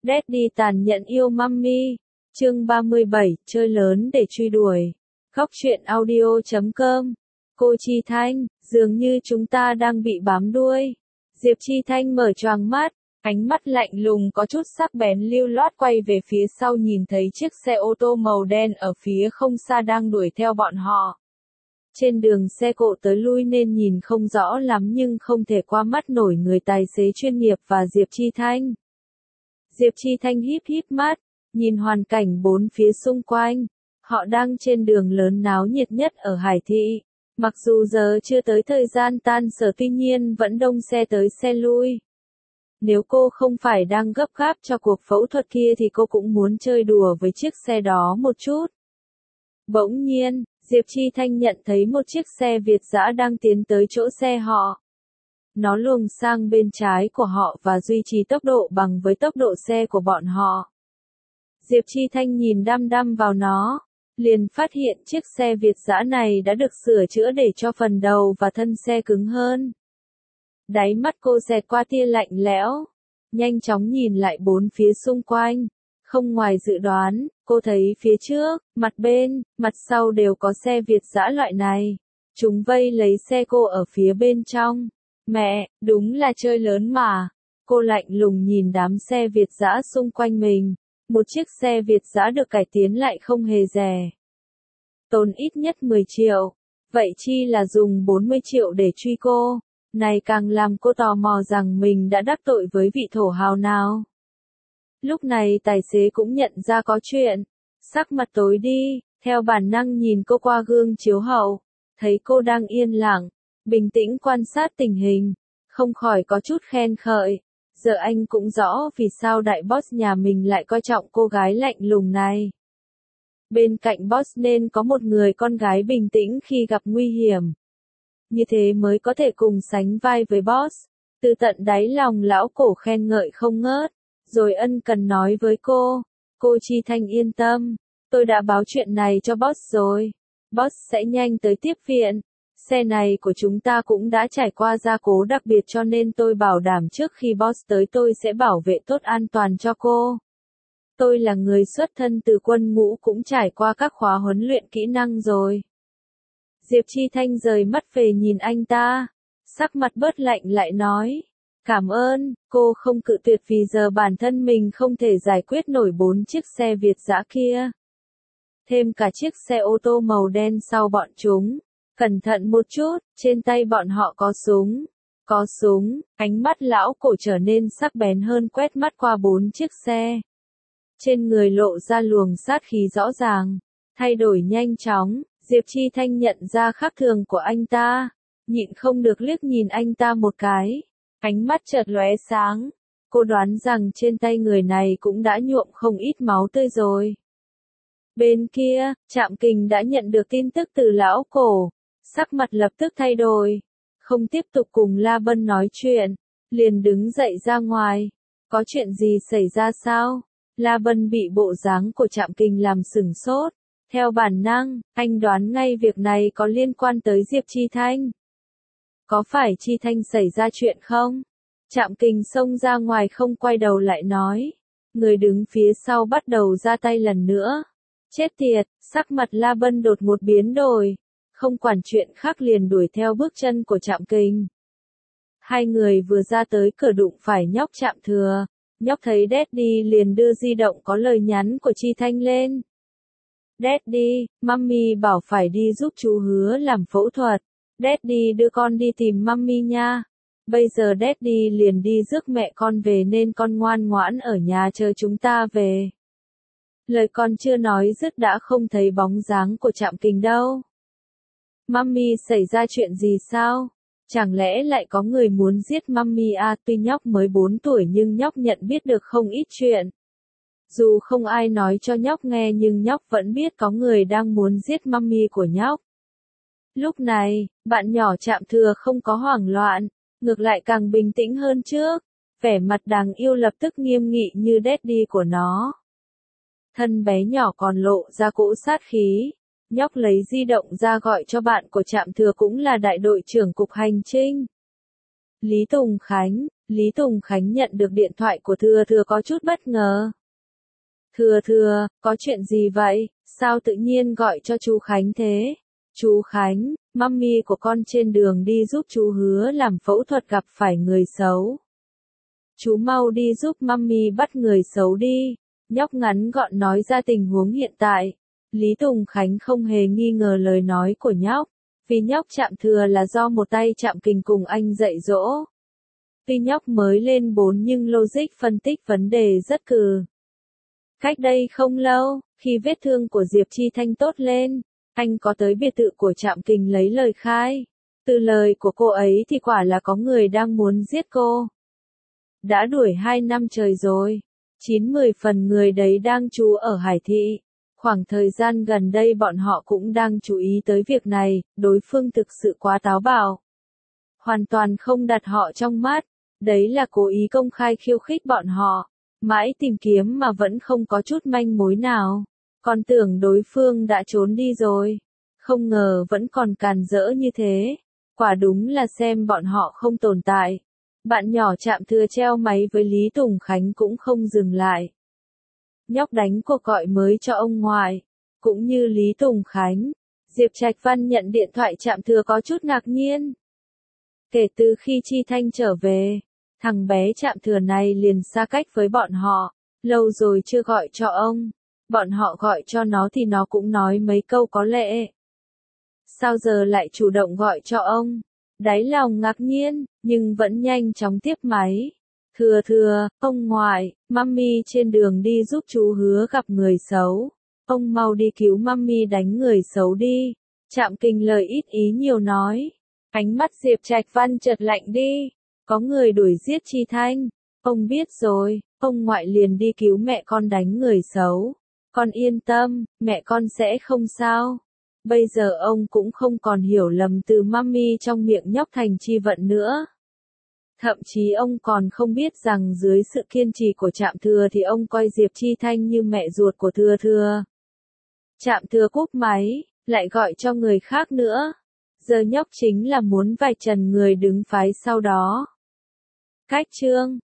Daddy tàn nhẫn yêu Mummy. Chương 37, chơi lớn để truy đuổi. Góc truyện audio.com. Cô Chi Thanh, dường như chúng ta đang bị bám đuôi. Diệp Chi Thanh mở choàng mắt, ánh mắt lạnh lùng có chút sắc bén lưu loát quay về phía sau nhìn thấy chiếc xe ô tô màu đen ở phía không xa đang đuổi theo bọn họ. Trên đường xe cộ tới lui nên nhìn không rõ lắm nhưng không thể qua mắt nổi người tài xế chuyên nghiệp và Diệp Chi Thanh. Diệp Chi Thanh híp híp mắt, nhìn hoàn cảnh bốn phía xung quanh. Họ đang trên đường lớn náo nhiệt nhất ở Hải Thị. Mặc dù giờ chưa tới thời gian tan sở tuy nhiên vẫn đông xe tới xe lui. Nếu cô không phải đang gấp gáp cho cuộc phẫu thuật kia thì cô cũng muốn chơi đùa với chiếc xe đó một chút. Bỗng nhiên, Diệp Chi Thanh nhận thấy một chiếc xe Việt dã đang tiến tới chỗ xe họ. Nó luồng sang bên trái của họ và duy trì tốc độ bằng với tốc độ xe của bọn họ. Diệp Chi Thanh nhìn đăm đăm vào nó, liền phát hiện chiếc xe Việt dã này đã được sửa chữa để cho phần đầu và thân xe cứng hơn. Đáy mắt cô xẹt qua tia lạnh lẽo, nhanh chóng nhìn lại bốn phía xung quanh. Không ngoài dự đoán, cô thấy phía trước, mặt bên, mặt sau đều có xe Việt dã loại này. Chúng vây lấy xe cô ở phía bên trong. Mẹ, đúng là chơi lớn mà. Cô lạnh lùng nhìn đám xe Việt dã xung quanh mình. Một chiếc xe Việt dã được cải tiến lại không hề rẻ. Tốn ít nhất 10 triệu. Vậy chi là dùng 40 triệu để truy cô. Này càng làm cô tò mò rằng mình đã đắc tội với vị thổ hào nào. Lúc này tài xế cũng nhận ra có chuyện. Sắc mặt tối đi, theo bản năng nhìn cô qua gương chiếu hậu. Thấy cô đang yên lặng, bình tĩnh quan sát tình hình. Không khỏi có chút khen khởi. Giờ anh cũng rõ vì sao đại boss nhà mình lại coi trọng cô gái lạnh lùng này. Bên cạnh boss nên có một người con gái bình tĩnh khi gặp nguy hiểm. Như thế mới có thể cùng sánh vai với boss. Từ tận đáy lòng lão cổ khen ngợi không ngớt. Rồi ân cần nói với cô. Cô Chi Thanh yên tâm. Tôi đã báo chuyện này cho boss rồi. Boss sẽ nhanh tới tiếp viện. Xe này của chúng ta cũng đã trải qua gia cố đặc biệt cho nên tôi bảo đảm trước khi boss tới tôi sẽ bảo vệ tốt an toàn cho cô. Tôi là người xuất thân từ quân ngũ cũng trải qua các khóa huấn luyện kỹ năng rồi. Diệp Chi Thanh rời mắt về nhìn anh ta. Sắc mặt bớt lạnh lại nói. Cảm ơn, cô không cự tuyệt vì giờ bản thân mình không thể giải quyết nổi 4 chiếc xe Việt dã kia. Thêm cả chiếc xe ô tô màu đen sau bọn chúng. Cẩn thận một chút, trên tay bọn họ có súng. Có súng, ánh mắt lão cổ trở nên sắc bén hơn quét mắt qua 4 chiếc xe. Trên người lộ ra luồng sát khí rõ ràng, thay đổi nhanh chóng, Diệp Chi Thanh nhận ra khác thường của anh ta, nhịn không được liếc nhìn anh ta một cái, ánh mắt chợt lóe sáng, cô đoán rằng trên tay người này cũng đã nhuộm không ít máu tươi rồi. Bên kia, Trạm Kình đã nhận được tin tức từ lão cổ, sắc mặt lập tức thay đổi, không tiếp tục cùng La Bân nói chuyện, liền đứng dậy ra ngoài. Có chuyện gì xảy ra sao? La Bân bị bộ dáng của Trạm Kình làm sửng sốt. Theo bản năng, anh đoán ngay việc này có liên quan tới Diệp Chi Thanh. Có phải Chi Thanh xảy ra chuyện không? Trạm Kình xông ra ngoài không quay đầu lại nói. Người đứng phía sau bắt đầu ra tay lần nữa. Chết tiệt, sắc mặt La Bân đột ngột biến đổi. Không quản chuyện khác liền đuổi theo bước chân của Trạm Kình. Hai người vừa ra tới cửa đụng phải nhóc Trạm Thừa. Nhóc thấy Daddy liền đưa di động có lời nhắn của Chi Thanh lên. Daddy, Mummy bảo phải đi giúp chú Hứa làm phẫu thuật. Daddy đưa con đi tìm Mummy nha. Bây giờ Daddy liền đi rước mẹ con về nên con ngoan ngoãn ở nhà chờ chúng ta về. Lời con chưa nói dứt đã không thấy bóng dáng của Trạm Kình đâu. Mummy xảy ra chuyện gì sao? Chẳng lẽ lại có người muốn giết Mummy à? Tuy nhóc mới 4 tuổi nhưng nhóc nhận biết được không ít chuyện. Dù không ai nói cho nhóc nghe nhưng nhóc vẫn biết có người đang muốn giết Mummy của nhóc. Lúc này, bạn nhỏ Trạm Thừa không có hoảng loạn, ngược lại càng bình tĩnh hơn trước. Vẻ mặt đáng yêu lập tức nghiêm nghị như Daddy của nó. Thân bé nhỏ còn lộ ra cỗ sát khí. Nhóc lấy di động ra gọi cho bạn của Trạm Thừa cũng là đại đội trưởng cục hành trinh. Lý Tùng Khánh, Lý Tùng Khánh nhận được điện thoại của Thừa Thừa có chút bất ngờ. Thừa Thừa, có chuyện gì vậy? Sao tự nhiên gọi cho chú Khánh thế? Chú Khánh, mummy của con trên đường đi giúp chú Hứa làm phẫu thuật gặp phải người xấu. Chú mau đi giúp mummy bắt người xấu đi. Nhóc ngắn gọn nói ra tình huống hiện tại. Lý Tùng Khánh không hề nghi ngờ lời nói của nhóc. Vì nhóc chạm thừa là do một tay chạm kình cùng anh dạy dỗ. Tuy nhóc mới lên 4 nhưng logic phân tích vấn đề rất cừ. Cách đây không lâu, khi vết thương của Diệp Chi Thanh tốt lên, anh có tới biệt thự của Trạm Kình lấy lời khai. Từ lời của cô ấy thì quả là có người đang muốn giết cô. Đã đuổi 2 năm trời rồi. 9-10 phần người đấy đang trú ở Hải Thị. Khoảng thời gian gần đây bọn họ cũng đang chú ý tới việc này, đối phương thực sự quá táo bạo. Hoàn toàn không đặt họ trong mắt. Đấy là cố ý công khai khiêu khích bọn họ. Mãi tìm kiếm mà vẫn không có chút manh mối nào. Còn tưởng đối phương đã trốn đi rồi. Không ngờ vẫn còn càn rỡ như thế. Quả đúng là xem bọn họ không tồn tại. Bạn nhỏ Trạm Thừa treo máy với Lý Tùng Khánh cũng không dừng lại. Nhóc đánh cuộc gọi mới cho ông ngoại. Cũng như Lý Tùng Khánh, Diệp Trạch Văn nhận điện thoại Trạm Thừa có chút ngạc nhiên. Kể từ khi Chi Thanh trở về, thằng bé Trạm Thừa này liền xa cách với bọn họ, lâu rồi chưa gọi cho ông. Bọn họ gọi cho nó thì nó cũng nói mấy câu có lệ. Sao giờ lại chủ động gọi cho ông? Đáy lòng ngạc nhiên, nhưng vẫn nhanh chóng tiếp máy. Thừa Thừa, ông ngoại, mummy trên đường đi giúp chú Hứa gặp người xấu. Ông mau đi cứu mummy đánh người xấu đi. Trạm Kình lời ít ý nhiều nói. Ánh mắt Diệp Trạch Văn chợt lạnh đi. Có người đuổi giết Chi Thanh. Ông biết rồi, ông ngoại liền đi cứu mẹ con đánh người xấu. Con yên tâm, mẹ con sẽ không sao. Bây giờ ông cũng không còn hiểu lầm từ mummy trong miệng nhóc thành Chi Vận nữa. Thậm chí ông còn không biết rằng dưới sự kiên trì của Trạm Thừa thì ông coi Diệp Chi Thanh như mẹ ruột của Thừa Thừa. Trạm Thừa cúp máy, lại gọi cho người khác nữa. Giờ nhóc chính là muốn vạch trần người đứng phái sau đó. Cách chương